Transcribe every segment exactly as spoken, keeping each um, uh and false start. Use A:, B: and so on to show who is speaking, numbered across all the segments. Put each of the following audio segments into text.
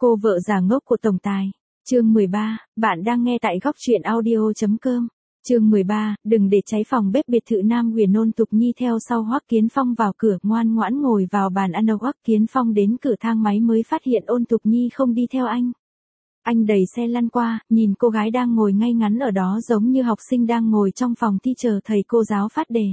A: Cô vợ già ngốc của tổng tài. Chương mười ba, bạn đang nghe tại góc truyện audio chấm com. Chương mười ba, đừng để cháy phòng bếp biệt thự Nam Huyền. Ôn Tục Nhi theo sau Hoắc Kiến Phong vào cửa, ngoan ngoãn ngồi vào bàn ăn. Hoắc Kiến Phong đến cửa thang máy mới phát hiện Ôn Tục Nhi không đi theo anh. Anh đẩy xe lăn qua, nhìn cô gái đang ngồi ngay ngắn ở đó giống như học sinh đang ngồi trong phòng thi chờ thầy cô giáo phát đề.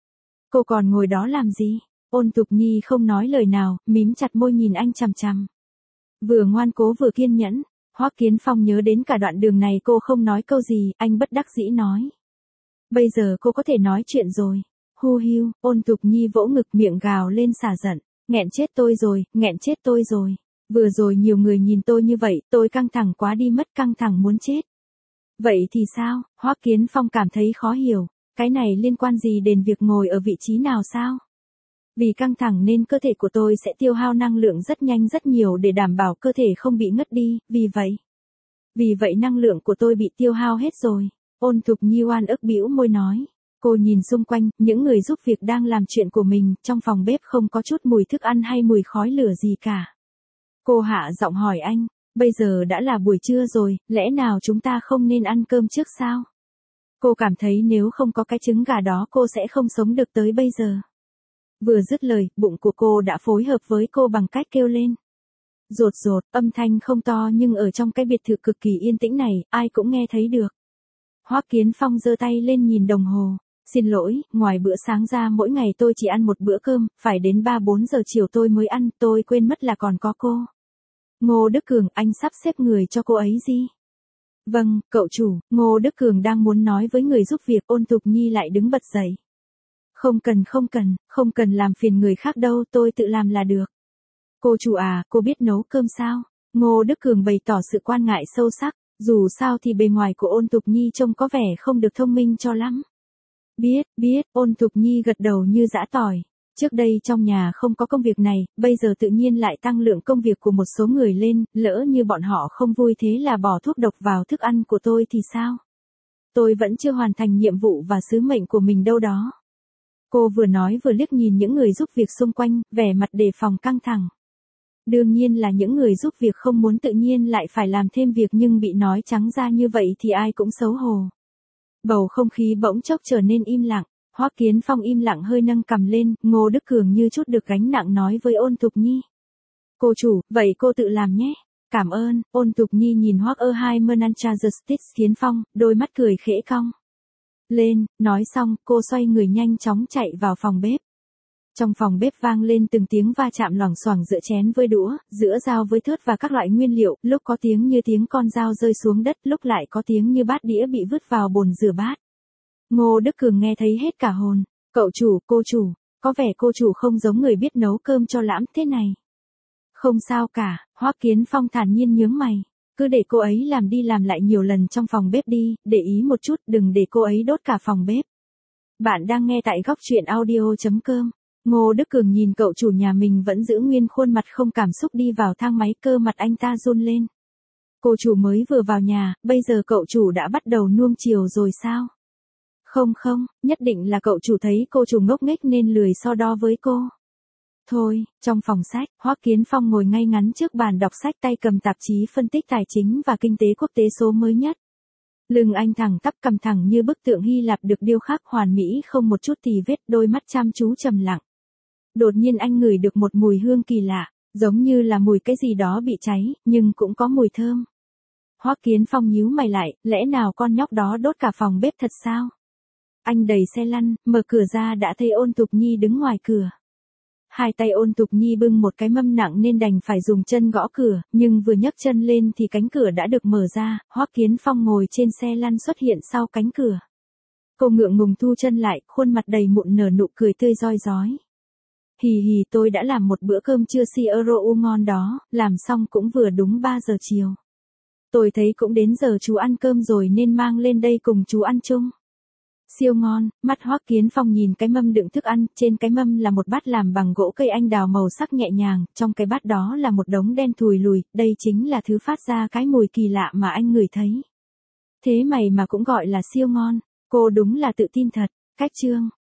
A: Cô còn ngồi đó làm gì? Ôn Tục Nhi không nói lời nào, mím chặt môi nhìn anh chằm chằm. Vừa ngoan cố vừa kiên nhẫn. Hoắc Kiến Phong nhớ đến cả đoạn đường này cô không nói câu gì, anh bất đắc dĩ nói. Bây giờ cô có thể nói chuyện rồi. Hu hiu, Ôn Tục Nhi vỗ ngực miệng gào lên xả giận. Nghẹn chết tôi rồi, nghẹn chết tôi rồi. Vừa rồi nhiều người nhìn tôi như vậy, tôi căng thẳng quá đi mất, căng thẳng muốn chết. Vậy thì sao? Hoắc Kiến Phong cảm thấy khó hiểu. Cái này liên quan gì đến việc ngồi ở vị trí nào sao? Vì căng thẳng nên cơ thể của tôi sẽ tiêu hao năng lượng rất nhanh rất nhiều để đảm bảo cơ thể không bị ngất đi, vì vậy. Vì vậy năng lượng của tôi bị tiêu hao hết rồi. Ôn Tục Nhi oan ức bĩu môi nói. Cô nhìn xung quanh, những người giúp việc đang làm chuyện của mình, trong phòng bếp không có chút mùi thức ăn hay mùi khói lửa gì cả. Cô hạ giọng hỏi anh, bây giờ đã là buổi trưa rồi, lẽ nào chúng ta không nên ăn cơm trước sao? Cô cảm thấy nếu không có cái trứng gà đó cô sẽ không sống được tới bây giờ. Vừa dứt lời, bụng của cô đã phối hợp với cô bằng cách kêu lên. Rột rột, âm thanh không to nhưng ở trong cái biệt thự cực kỳ yên tĩnh này, ai cũng nghe thấy được. Hoắc Kiến Phong giơ tay lên nhìn đồng hồ. Xin lỗi, ngoài bữa sáng ra mỗi ngày tôi chỉ ăn một bữa cơm, phải đến ba bốn giờ chiều tôi mới ăn, tôi quên mất là còn có cô. Ngô Đức Cường, anh sắp xếp người cho cô ấy gì? Vâng, cậu chủ. Ngô Đức Cường đang muốn nói với người giúp việc. Ôn Tục Nhi lại đứng bật dậy. Không cần không cần, không cần làm phiền người khác đâu, tôi tự làm là được. Cô chủ à, cô biết nấu cơm sao? Ngô Đức Cường bày tỏ sự quan ngại sâu sắc, dù sao thì bề ngoài của Ôn Tục Nhi trông có vẻ không được thông minh cho lắm. Biết, biết, Ôn Tục Nhi gật đầu như giã tỏi. Trước đây trong nhà không có công việc này, bây giờ tự nhiên lại tăng lượng công việc của một số người lên, lỡ như bọn họ không vui thế là bỏ thuốc độc vào thức ăn của tôi thì sao? Tôi vẫn chưa hoàn thành nhiệm vụ và sứ mệnh của mình đâu đó. Cô vừa nói vừa liếc nhìn những người giúp việc xung quanh, vẻ mặt đề phòng căng thẳng. Đương nhiên là những người giúp việc không muốn tự nhiên lại phải làm thêm việc nhưng bị nói trắng ra như vậy thì ai cũng xấu hổ. Bầu không khí bỗng chốc trở nên im lặng. Hoắc Kiến Phong im lặng hơi nâng cằm lên, Ngô Đức Cường như chút được gánh nặng nói với Ôn Tục Nhi. Cô chủ, vậy cô tự làm nhé. Cảm ơn. Ôn Tục Nhi nhìn Hoắc ơ hai Menancha Justice Kiến Phong, đôi mắt cười khẽ cong lên, nói xong, cô xoay người nhanh chóng chạy vào phòng bếp. Trong phòng bếp vang lên từng tiếng va chạm loảng xoảng giữa chén với đũa, giữa dao với thớt và các loại nguyên liệu, lúc có tiếng như tiếng con dao rơi xuống đất, lúc lại có tiếng như bát đĩa bị vứt vào bồn rửa bát. Ngô Đức Cường nghe thấy hết cả hồn. Cậu chủ, cô chủ, có vẻ cô chủ không giống người biết nấu cơm cho lãm thế này. Không sao cả, Hoắc Kiến Phong thản nhiên nhướng mày. Cứ để cô ấy làm đi làm lại nhiều lần trong phòng bếp đi, để ý một chút, đừng để cô ấy đốt cả phòng bếp. Bạn đang nghe tại góc truyện audio chấm com. Ngô Đức Cường nhìn cậu chủ nhà mình vẫn giữ nguyên khuôn mặt không cảm xúc đi vào thang máy, cơ mặt anh ta run lên. Cô chủ mới vừa vào nhà, bây giờ cậu chủ đã bắt đầu nuông chiều rồi sao? Không không, nhất định là cậu chủ thấy cô chủ ngốc nghếch nên lười so đo với cô. Thôi, trong phòng sách, Hoắc Kiến Phong ngồi ngay ngắn trước bàn đọc sách, tay cầm tạp chí phân tích tài chính và kinh tế quốc tế số mới nhất. Lưng anh thẳng tắp, cằm thẳng như bức tượng Hy Lạp được điêu khắc hoàn mỹ không một chút tì vết, đôi mắt chăm chú trầm lặng. Đột nhiên anh ngửi được một mùi hương kỳ lạ, giống như là mùi cái gì đó bị cháy, nhưng cũng có mùi thơm. Hoắc Kiến Phong nhíu mày lại, lẽ nào con nhóc đó đốt cả phòng bếp thật sao? Anh đẩy xe lăn, mở cửa ra đã thấy Ôn Tục Nhi đứng ngoài cửa. Hai tay Ôn Tục Nhi bưng một cái mâm nặng nên đành phải dùng chân gõ cửa, nhưng vừa nhấc chân lên thì cánh cửa đã được mở ra, Hoắc Kiến Phong ngồi trên xe lăn xuất hiện sau cánh cửa. Cô ngượng ngùng thu chân lại, khuôn mặt đầy mụn nở nụ cười tươi rói rói. Hì hì, tôi đã làm một bữa cơm trưa si euro u ngon đó, làm xong cũng vừa đúng ba giờ chiều. Tôi thấy cũng đến giờ chú ăn cơm rồi nên mang lên đây cùng chú ăn chung. Siêu ngon. Mắt Hoắc Kiến Phong nhìn cái mâm đựng thức ăn, trên cái mâm là một bát làm bằng gỗ cây anh đào màu sắc nhẹ nhàng, trong cái bát đó là một đống đen thùi lùi, đây chính là thứ phát ra cái mùi kỳ lạ mà anh ngửi thấy. Thế mày mà cũng gọi là siêu ngon, cô đúng là tự tin thật. Cách chương.